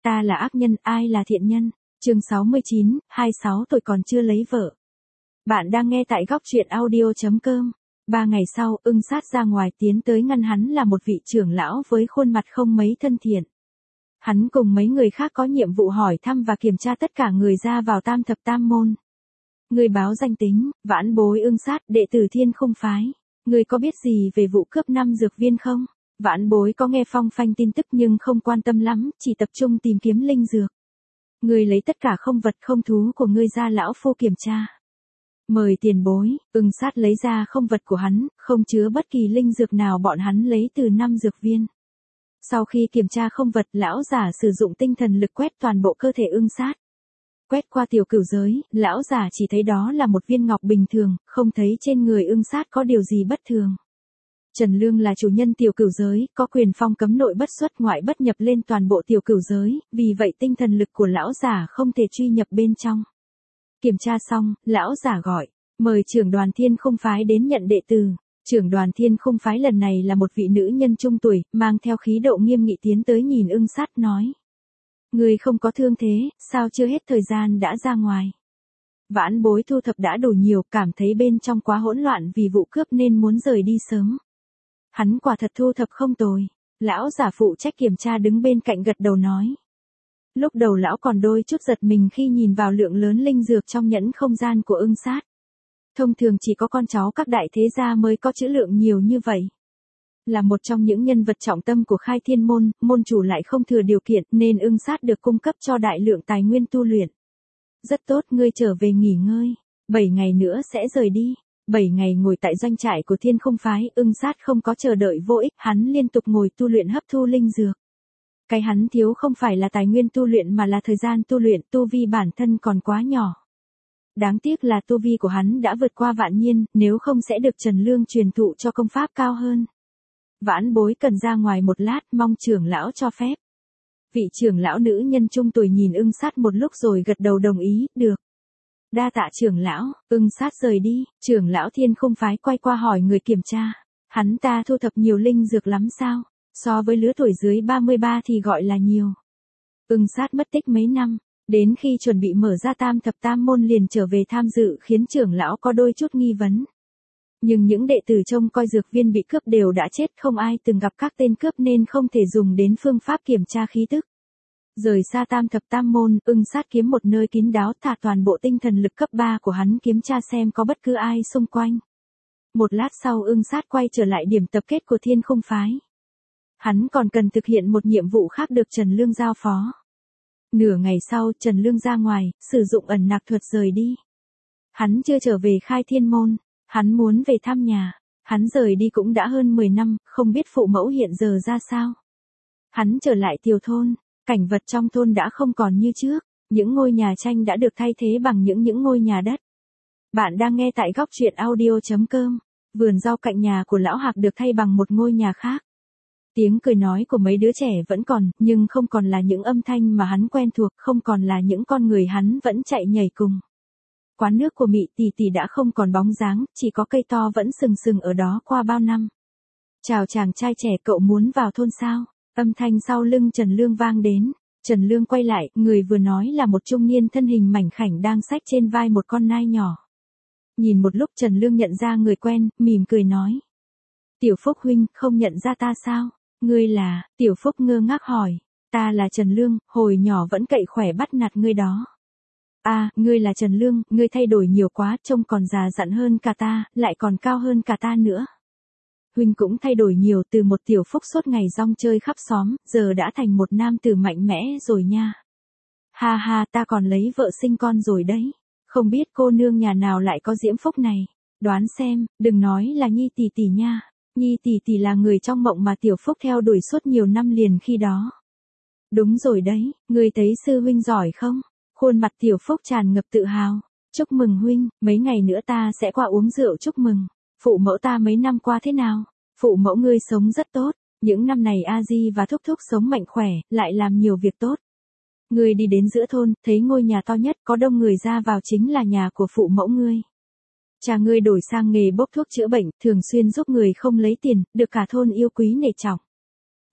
Ta là ác nhân, ai là thiện nhân? Chương 69, 26 tuổi còn chưa lấy vợ. Bạn đang nghe tại góc truyện audio.com. 3 ngày sau, Ưng Sát ra ngoài tiến tới ngăn hắn là một vị trưởng lão với khuôn mặt không mấy thân thiện. Hắn cùng mấy người khác có nhiệm vụ hỏi thăm và kiểm tra tất cả người ra vào Tam Thập Tam Môn. Người báo danh tính, Vãn Bối Ưng Sát, đệ tử Thiên Không Phái. Người có biết gì về vụ cướp 5 dược viên không? Vãn Bối có nghe phong phanh tin tức nhưng không quan tâm lắm, chỉ tập trung tìm kiếm linh dược. Người lấy tất cả không vật không thú của ngươi ra lão phu kiểm tra. Mời tiền bối. Ưng Sát lấy ra không vật của hắn, không chứa bất kỳ linh dược nào bọn hắn lấy từ 5 dược viên. Sau khi kiểm tra không vật, lão giả sử dụng tinh thần lực quét toàn bộ cơ thể Ưng Sát. Quét qua tiểu cửu giới, lão giả chỉ thấy đó là một viên ngọc bình thường, không thấy trên người Ưng Sát có điều gì bất thường. Trần Lương là chủ nhân tiểu cửu giới, có quyền phong cấm nội bất xuất ngoại bất nhập lên toàn bộ tiểu cửu giới, vì vậy tinh thần lực của lão giả không thể truy nhập bên trong. Kiểm tra xong, lão giả gọi, mời trưởng đoàn Thiên Không Phái đến nhận đệ tử. Trưởng đoàn Thiên Không Phái lần này là một vị nữ nhân trung tuổi, mang theo khí độ nghiêm nghị tiến tới nhìn Ưng Sát nói. Người không có thương thế, sao chưa hết thời gian đã ra ngoài? Vãn Bối thu thập đã đủ nhiều, cảm thấy bên trong quá hỗn loạn vì vụ cướp nên muốn rời đi sớm. Hắn quả thật thu thập không tồi. Lão giả phụ trách kiểm tra đứng bên cạnh gật đầu nói. Lúc đầu lão còn đôi chút giật mình khi nhìn vào lượng lớn linh dược trong nhẫn không gian của Ưng Sát. Thông thường chỉ có con cháu các đại thế gia mới có trữ lượng nhiều như vậy. Là một trong những nhân vật trọng tâm của Khai Thiên Môn, môn chủ lại không thừa điều kiện nên Ưng Sát được cung cấp cho đại lượng tài nguyên tu luyện. Rất tốt, ngươi trở về nghỉ ngơi. 7 ngày nữa sẽ rời đi. 7 ngày ngồi tại doanh trại của Thiên Không Phái, Ưng Sát không có chờ đợi vô ích, hắn liên tục ngồi tu luyện hấp thu linh dược. Cái hắn thiếu không phải là tài nguyên tu luyện mà là thời gian tu luyện, tu vi bản thân còn quá nhỏ. Đáng tiếc là tu vi của hắn đã vượt qua vạn nhiên, nếu không sẽ được Trần Lương truyền thụ cho công pháp cao hơn. Vãn Bối cần ra ngoài một lát, mong trưởng lão cho phép. Vị trưởng lão nữ nhân trung tuổi nhìn Ưng Sát một lúc rồi gật đầu đồng ý, được. Đa tạ trưởng lão. Ưng Sát rời đi, trưởng lão Thiên Không Phái quay qua hỏi người kiểm tra. Hắn ta thu thập nhiều linh dược lắm sao? So với lứa tuổi dưới 33 thì gọi là nhiều. Ưng Sát mất tích mấy năm, đến khi chuẩn bị mở ra Tam Thập Tam Môn liền trở về tham dự khiến trưởng lão có đôi chút nghi vấn. Nhưng những đệ tử trông coi dược viên bị cướp đều đã chết, không ai từng gặp các tên cướp nên không thể dùng đến phương pháp kiểm tra khí tức. Rời xa Tam Thập Tam Môn, Ưng Sát kiếm một nơi kín đáo thả toàn bộ tinh thần lực cấp 3 của hắn kiểm tra xem có bất cứ ai xung quanh. Một lát sau Ưng Sát quay trở lại điểm tập kết của Thiên Không Phái. Hắn còn cần thực hiện một nhiệm vụ khác được Trần Lương giao phó. Nửa ngày sau, Trần Lương ra ngoài, sử dụng ẩn nặc thuật rời đi. Hắn chưa trở về Khai Thiên Môn, hắn muốn về thăm nhà. Hắn rời đi cũng đã hơn 10 năm, không biết phụ mẫu hiện giờ ra sao. Hắn trở lại tiểu thôn. Cảnh vật trong thôn đã không còn như trước, những ngôi nhà tranh đã được thay thế bằng những ngôi nhà đất. Bạn đang nghe tại góc truyện audio.com. Vườn rau cạnh nhà của lão Hạc được thay bằng một ngôi nhà khác. Tiếng cười nói của mấy đứa trẻ vẫn còn, nhưng không còn là những âm thanh mà hắn quen thuộc, không còn là những con người hắn vẫn chạy nhảy cùng. Quán nước của Mị Tỷ Tỷ đã không còn bóng dáng, chỉ có cây to vẫn sừng sừng ở đó qua bao năm. Chào chàng trai trẻ, cậu muốn vào thôn sao? Âm thanh sau lưng Trần Lương vang đến. Trần Lương quay lại, người vừa nói là một trung niên thân hình mảnh khảnh đang xách trên vai một con nai nhỏ. Nhìn một lúc Trần Lương nhận ra người quen, mỉm cười nói. Tiểu Phúc huynh, không nhận ra ta sao? Ngươi là? Tiểu Phúc ngơ ngác hỏi. Ta là Trần Lương, hồi nhỏ vẫn cậy khỏe bắt nạt ngươi đó. À, ngươi là Trần Lương, ngươi thay đổi nhiều quá, trông còn già dặn hơn cả ta, lại còn cao hơn cả ta nữa. Huynh cũng thay đổi nhiều, từ một tiểu phúc suốt ngày rong chơi khắp xóm, giờ đã thành một nam tử mạnh mẽ rồi nha. Ha ha, ta còn lấy vợ sinh con rồi đấy. Không biết cô nương nhà nào lại có diễm phúc này. Đoán xem, đừng nói là Nhi Tỷ Tỷ nha. Nhi Tỷ Tỷ là người trong mộng mà tiểu phúc theo đuổi suốt nhiều năm liền khi đó. Đúng rồi đấy, ngươi thấy sư huynh giỏi không? Khuôn mặt tiểu phúc tràn ngập tự hào. Chúc mừng huynh, mấy ngày nữa ta sẽ qua uống rượu chúc mừng. Phụ mẫu ta mấy năm qua thế nào? Phụ mẫu ngươi sống rất tốt, những năm này A Di và Thúc Thúc sống mạnh khỏe, lại làm nhiều việc tốt. Ngươi đi đến giữa thôn, thấy ngôi nhà to nhất có đông người ra vào chính là nhà của phụ mẫu ngươi. Cha ngươi đổi sang nghề bốc thuốc chữa bệnh, thường xuyên giúp người không lấy tiền, được cả thôn yêu quý nể trọng.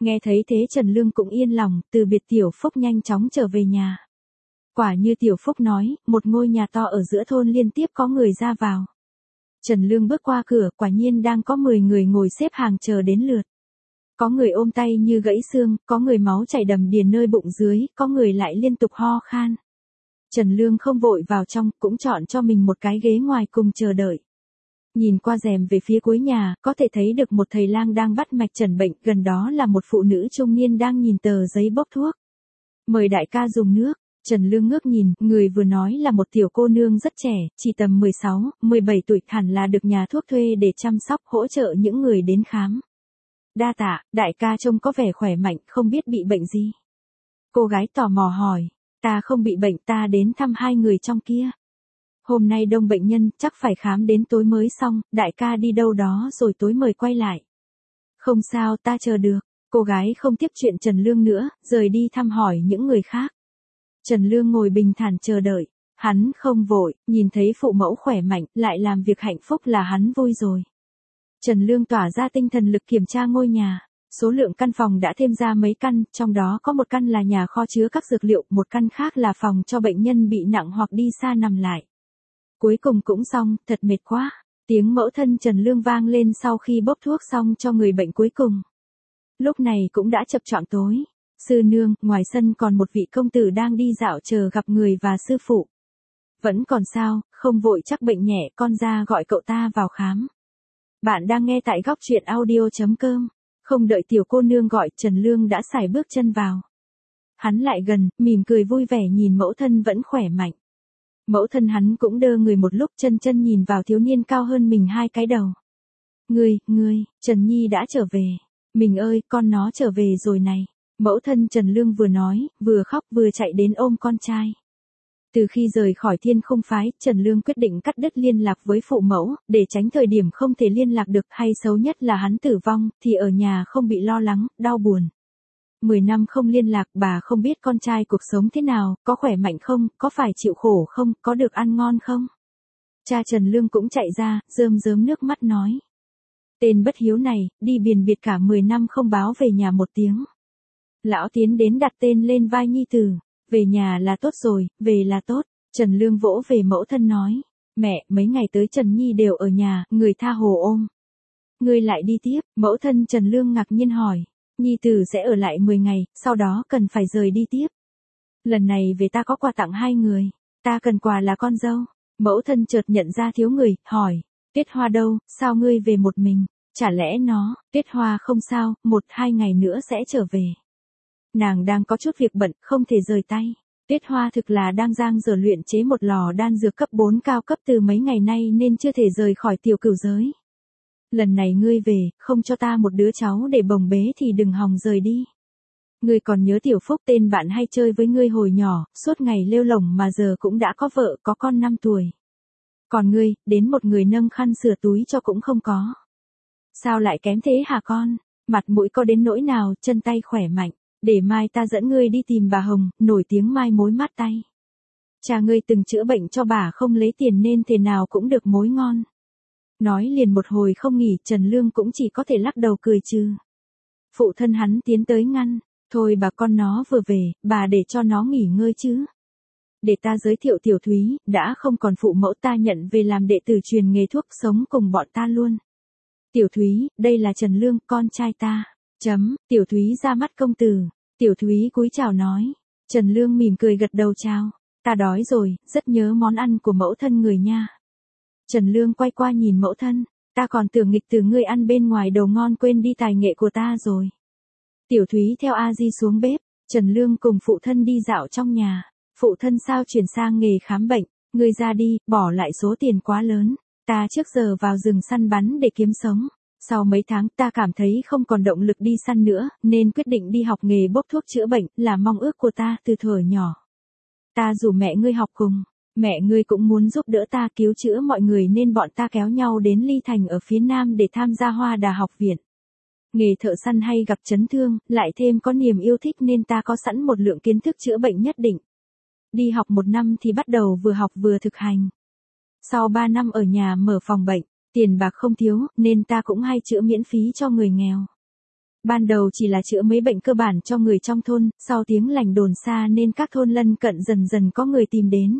Nghe thấy thế Trần Lương cũng yên lòng, từ biệt Tiểu Phúc nhanh chóng trở về nhà. Quả như Tiểu Phúc nói, một ngôi nhà to ở giữa thôn liên tiếp có người ra vào. Trần Lương bước qua cửa, quả nhiên đang có 10 người ngồi xếp hàng chờ đến lượt. Có người ôm tay như gãy xương, có người máu chảy đầm đìa nơi bụng dưới, có người lại liên tục ho khan. Trần Lương không vội vào trong, cũng chọn cho mình một cái ghế ngoài cùng chờ đợi. Nhìn qua rèm về phía cuối nhà, có thể thấy được một thầy lang đang bắt mạch chẩn bệnh, gần đó là một phụ nữ trung niên đang nhìn tờ giấy bốc thuốc. Mời đại ca dùng nước. Trần Lương ngước nhìn, người vừa nói là một tiểu cô nương rất trẻ, chỉ tầm 16, 17 tuổi, hẳn là được nhà thuốc thuê để chăm sóc, hỗ trợ những người đến khám. Đa tạ, đại ca trông có vẻ khỏe mạnh, không biết bị bệnh gì. Cô gái tò mò hỏi, ta không bị bệnh, ta đến thăm hai người trong kia. Hôm nay đông bệnh nhân, chắc phải khám đến tối mới xong, đại ca đi đâu đó rồi tối mời quay lại. Không sao, ta chờ được. Cô gái không tiếp chuyện Trần Lương nữa, rời đi thăm hỏi những người khác. Trần Lương ngồi bình thản chờ đợi. Hắn không vội, nhìn thấy phụ mẫu khỏe mạnh, lại làm việc hạnh phúc là hắn vui rồi. Trần Lương tỏa ra tinh thần lực kiểm tra ngôi nhà. Số lượng căn phòng đã thêm ra mấy căn, trong đó có một căn là nhà kho chứa các dược liệu, một căn khác là phòng cho bệnh nhân bị nặng hoặc đi xa nằm lại. Cuối cùng cũng xong, thật mệt quá. Tiếng mẫu thân Trần Lương vang lên sau khi bốc thuốc xong cho người bệnh cuối cùng. Lúc này cũng đã chập choạng tối. Sư nương, ngoài sân còn một vị công tử đang đi dạo chờ gặp người và sư phụ. Vẫn còn sao, không vội chắc bệnh nhẹ, con ra gọi cậu ta vào khám. Bạn đang nghe tại góc truyện audio.com. Không đợi tiểu cô nương gọi, Trần Lương đã sải bước chân vào. Hắn lại gần, mỉm cười vui vẻ nhìn mẫu thân vẫn khỏe mạnh. Mẫu thân hắn cũng đơ người một lúc, chân nhìn vào thiếu niên cao hơn mình 2 cái đầu. Ngươi, Trần Nhi đã trở về. Mình ơi, con nó trở về rồi này. Mẫu thân Trần Lương vừa nói, vừa khóc vừa chạy đến ôm con trai. Từ khi rời khỏi Thiên Khung phái, Trần Lương quyết định cắt đứt liên lạc với phụ mẫu, để tránh thời điểm không thể liên lạc được, hay xấu nhất là hắn tử vong, thì ở nhà không bị lo lắng, đau buồn. 10 năm không liên lạc, bà không biết con trai cuộc sống thế nào, có khỏe mạnh không, có phải chịu khổ không, có được ăn ngon không. Cha Trần Lương cũng chạy ra, rơm rớm nước mắt nói. Tên bất hiếu này, đi biền biệt cả 10 năm không báo về nhà một tiếng. Lão tiến đến đặt tên lên vai nhi tử. Về nhà là tốt rồi, về là tốt. Trần Lương vỗ về mẫu thân nói. Mẹ, mấy ngày tới Trần Nhi đều ở nhà, người tha hồ ôm. Ngươi lại đi tiếp, mẫu thân Trần Lương ngạc nhiên hỏi. Nhi tử sẽ ở lại 10 ngày, sau đó cần phải rời đi tiếp. Lần này về ta có quà tặng 2 người. Ta cần quà là con dâu. Mẫu thân chợt nhận ra thiếu người, hỏi. Tuyết Hoa đâu, sao ngươi về một mình? Chả lẽ nó, Tuyết Hoa không sao, 1-2 ngày nữa sẽ trở về. Nàng đang có chút việc bận, không thể rời tay. Tuyết Hoa thực là đang dang dở luyện chế một lò đan dược cấp 4 cao cấp từ mấy ngày nay nên chưa thể rời khỏi tiểu cửu giới. Lần này ngươi về, không cho ta một đứa cháu để bồng bế thì đừng hòng rời đi. Ngươi còn nhớ Tiểu Phúc, tên bạn hay chơi với ngươi hồi nhỏ, suốt ngày lêu lổng mà giờ cũng đã có vợ, có con 5 tuổi. Còn ngươi, đến một người nâng khăn sửa túi cho cũng không có. Sao lại kém thế hả con? Mặt mũi có đến nỗi nào, chân tay khỏe mạnh. Để mai ta dẫn ngươi đi tìm bà Hồng, nổi tiếng mai mối mát tay. Cha ngươi từng chữa bệnh cho bà không lấy tiền nên thế nào cũng được mối ngon. Nói liền một hồi không nghỉ, Trần Lương cũng chỉ có thể lắc đầu cười trừ. Phụ thân hắn tiến tới ngăn. Thôi bà con nó vừa về, bà để cho nó nghỉ ngơi chứ. Để ta giới thiệu Tiểu Thúy, đã không còn phụ mẫu ta nhận về làm đệ tử truyền nghề thuốc sống cùng bọn ta luôn. Tiểu Thúy, đây là Trần Lương, con trai ta. Tiểu Thúy ra mắt công tử. Tiểu Thúy cúi chào nói. Trần Lương mỉm cười gật đầu chào. Ta đói rồi, rất nhớ món ăn của mẫu thân người nha. Trần Lương quay qua nhìn mẫu thân. Ta còn tưởng nghịch từ ngươi ăn bên ngoài đồ ngon quên đi tài nghệ của ta rồi. Tiểu Thúy theo A Di xuống bếp. Trần Lương cùng phụ thân đi dạo trong nhà. Phụ thân sao chuyển sang nghề khám bệnh. Ngươi ra đi, bỏ lại số tiền quá lớn. Ta trước giờ vào rừng săn bắn để kiếm sống. Sau mấy tháng ta cảm thấy không còn động lực đi săn nữa, nên quyết định đi học nghề bốc thuốc chữa bệnh, là mong ước của ta từ thuở nhỏ. Ta rủ mẹ ngươi học cùng, mẹ ngươi cũng muốn giúp đỡ ta cứu chữa mọi người nên bọn ta kéo nhau đến Ly Thành ở phía Nam để tham gia Hoa Đà học viện. Nghề thợ săn hay gặp chấn thương, lại thêm có niềm yêu thích nên ta có sẵn một lượng kiến thức chữa bệnh nhất định. Đi học 1 năm thì bắt đầu vừa học vừa thực hành. Sau 3 năm ở nhà mở phòng bệnh. Tiền bạc không thiếu, nên ta cũng hay chữa miễn phí cho người nghèo. Ban đầu chỉ là chữa mấy bệnh cơ bản cho người trong thôn, sau tiếng lành đồn xa nên các thôn lân cận dần dần có người tìm đến.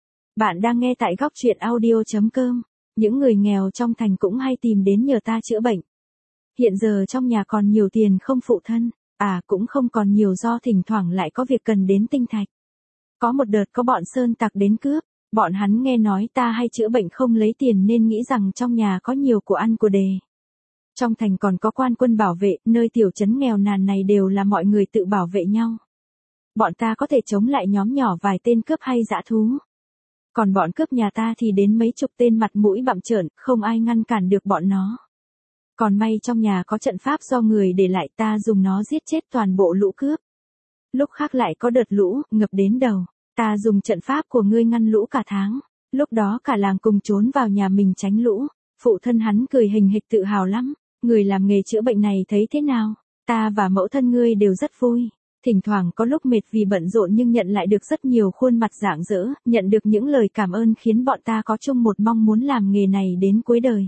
Bạn đang nghe tại góc chuyện audio.com. Những người nghèo trong thành cũng hay tìm đến nhờ ta chữa bệnh. Hiện giờ trong nhà còn nhiều tiền không phụ thân, cũng không còn nhiều do thỉnh thoảng lại có việc cần đến tinh thạch. Có một đợt có bọn sơn tặc đến cướp, bọn hắn nghe nói ta hay chữa bệnh không lấy tiền nên nghĩ rằng trong nhà có nhiều của ăn của đề. Trong thành còn có quan quân bảo vệ, nơi tiểu trấn nghèo nàn này đều là mọi người tự bảo vệ nhau. Bọn ta có thể chống lại nhóm nhỏ vài tên cướp hay dã thú. Còn bọn cướp nhà ta thì đến mấy chục tên mặt mũi bặm trợn, không ai ngăn cản được bọn nó. Còn may trong nhà có trận pháp do người để lại, ta dùng nó giết chết toàn bộ lũ cướp. Lúc khác lại có đợt lũ, ngập đến đầu, ta dùng trận pháp của ngươi ngăn lũ cả tháng. Lúc đó cả làng cùng trốn vào nhà mình tránh lũ. Phụ thân hắn cười hình hịch tự hào lắm. Người làm nghề chữa bệnh này thấy thế nào? Ta và mẫu thân ngươi đều rất vui. Thỉnh thoảng có lúc mệt vì bận rộn nhưng nhận lại được rất nhiều khuôn mặt rạng rỡ, nhận được những lời cảm ơn khiến bọn ta có chung một mong muốn làm nghề này đến cuối đời.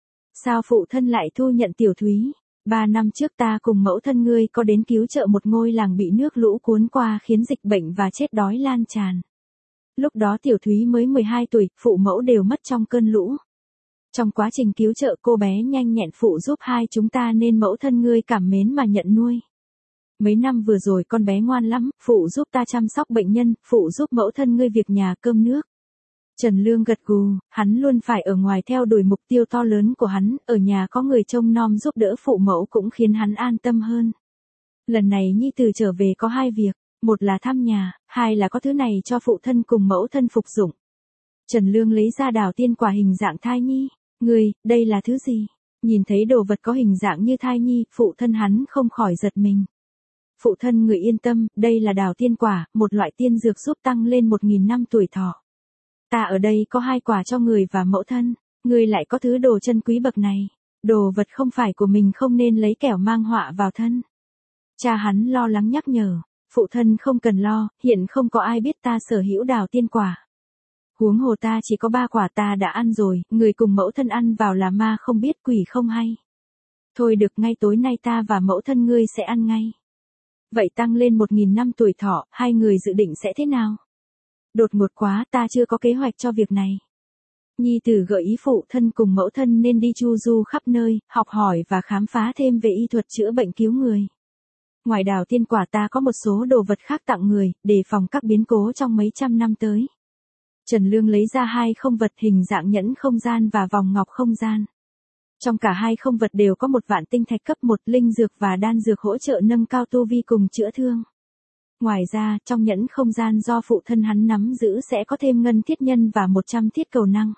Sao phụ thân lại thu nhận Tiểu Thúy? 3 năm trước ta cùng mẫu thân ngươi có đến cứu trợ một ngôi làng bị nước lũ cuốn qua khiến dịch bệnh và chết đói lan tràn. Lúc đó Tiểu Thúy mới 12 tuổi, phụ mẫu đều mất trong cơn lũ. Trong quá trình cứu trợ cô bé nhanh nhẹn phụ giúp hai chúng ta nên mẫu thân ngươi cảm mến mà nhận nuôi. Mấy năm vừa rồi con bé ngoan lắm, phụ giúp ta chăm sóc bệnh nhân, phụ giúp mẫu thân ngươi việc nhà cơm nước. Trần Lương gật gù, hắn luôn phải ở ngoài theo đuổi mục tiêu to lớn của hắn, ở nhà có người trông nom giúp đỡ phụ mẫu cũng khiến hắn an tâm hơn. Lần này nhi tử trở về có 2 việc, một là thăm nhà, 2 là có thứ này cho phụ thân cùng mẫu thân phục dụng. Trần Lương lấy ra đào tiên quả hình dạng thai nhi. Ngươi, đây là thứ gì? Nhìn thấy đồ vật có hình dạng như thai nhi, phụ thân hắn không khỏi giật mình. Phụ thân người yên tâm, đây là đào tiên quả, một loại tiên dược giúp tăng lên 1000 năm tuổi thọ. Ta ở đây có 2 quả cho người và mẫu thân, ngươi lại có thứ đồ chân quý bậc này. Đồ vật không phải của mình không nên lấy kẻo mang họa vào thân. Cha hắn lo lắng nhắc nhở, phụ thân không cần lo, hiện không có ai biết ta sở hữu đào tiên quả. Huống hồ ta chỉ có 3 quả ta đã ăn rồi, người cùng mẫu thân ăn vào là ma không biết quỷ không hay. Thôi được, ngay tối nay ta và mẫu thân ngươi sẽ ăn ngay. Vậy tăng lên 1000 năm tuổi thọ, 2 người dự định sẽ thế nào? Đột ngột quá, ta chưa có kế hoạch cho việc này. Nhi tử gợi ý phụ thân cùng mẫu thân nên đi chu du khắp nơi, học hỏi và khám phá thêm về y thuật chữa bệnh cứu người. Ngoài đào tiên quả ta có một số đồ vật khác tặng người, để phòng các biến cố trong mấy trăm năm tới. Trần Lương lấy ra 2 không vật hình dạng nhẫn không gian và vòng ngọc không gian. Trong cả 2 không vật đều có 1 vạn tinh thạch cấp 1 linh dược và đan dược hỗ trợ nâng cao tu vi cùng chữa thương. Ngoài ra, trong nhẫn không gian do phụ thân hắn nắm giữ sẽ có thêm ngân thiết nhân và 100 thiết cầu năng.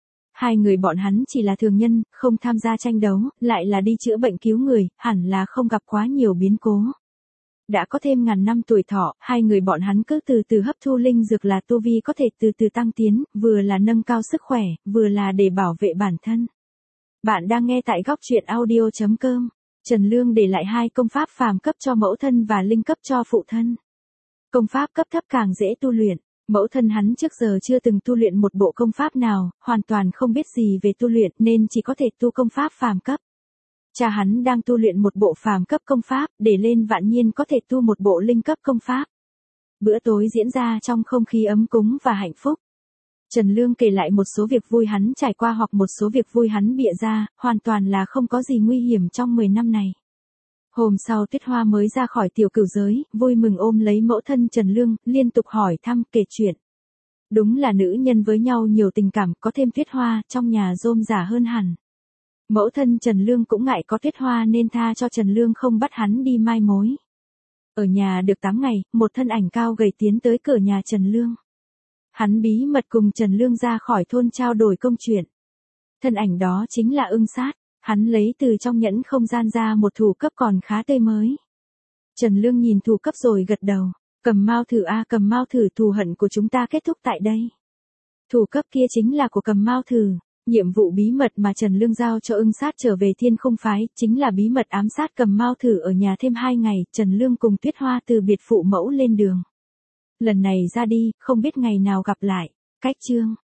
2 người bọn hắn chỉ là thường nhân, không tham gia tranh đấu, lại là đi chữa bệnh cứu người, hẳn là không gặp quá nhiều biến cố. Đã có thêm 1000 năm tuổi thọ, 2 người bọn hắn cứ từ từ hấp thu linh dược là tu vi có thể từ từ tăng tiến, vừa là nâng cao sức khỏe, vừa là để bảo vệ bản thân. Bạn đang nghe tại góc chuyện audio.com. Trần Lương để lại 2 công pháp phàm cấp cho mẫu thân và linh cấp cho phụ thân. Công pháp cấp thấp càng dễ tu luyện. Mẫu thân hắn trước giờ chưa từng tu luyện một bộ công pháp nào, hoàn toàn không biết gì về tu luyện nên chỉ có thể tu công pháp phàm cấp. Cha hắn đang tu luyện một bộ phàm cấp công pháp, để lên vạn niên có thể tu một bộ linh cấp công pháp. Bữa tối diễn ra trong không khí ấm cúng và hạnh phúc. Trần Lương kể lại một số việc vui hắn trải qua hoặc một số việc vui hắn bịa ra, hoàn toàn là không có gì nguy hiểm trong 10 năm này. Hôm sau Tuyết Hoa mới ra khỏi tiểu cửu giới, vui mừng ôm lấy mẫu thân Trần Lương, liên tục hỏi thăm kể chuyện. Đúng là nữ nhân với nhau nhiều tình cảm, có thêm Tuyết Hoa, trong nhà rôm rả hơn hẳn. Mẫu thân Trần Lương cũng ngại có Tuyết Hoa nên tha cho Trần Lương không bắt hắn đi mai mối. Ở nhà được 8 ngày, một thân ảnh cao gầy tiến tới cửa nhà Trần Lương. Hắn bí mật cùng Trần Lương ra khỏi thôn trao đổi công chuyện. Thân ảnh đó chính là Ưng Sát, hắn lấy từ trong nhẫn không gian ra một thủ cấp còn khá tươi mới. Trần Lương nhìn thủ cấp rồi gật đầu, cầm mau thử cầm mau thử, thù hận của chúng ta kết thúc tại đây. Thủ cấp kia chính là của cầm mau thử. Nhiệm vụ bí mật mà Trần Lương giao cho Ưng Sát trở về Thiên Không phái, chính là bí mật ám sát cầm mau thử ở nhà thêm 2 ngày, Trần Lương cùng Tuyết Hoa từ biệt phụ mẫu lên đường. Lần này ra đi, không biết ngày nào gặp lại. Cách chương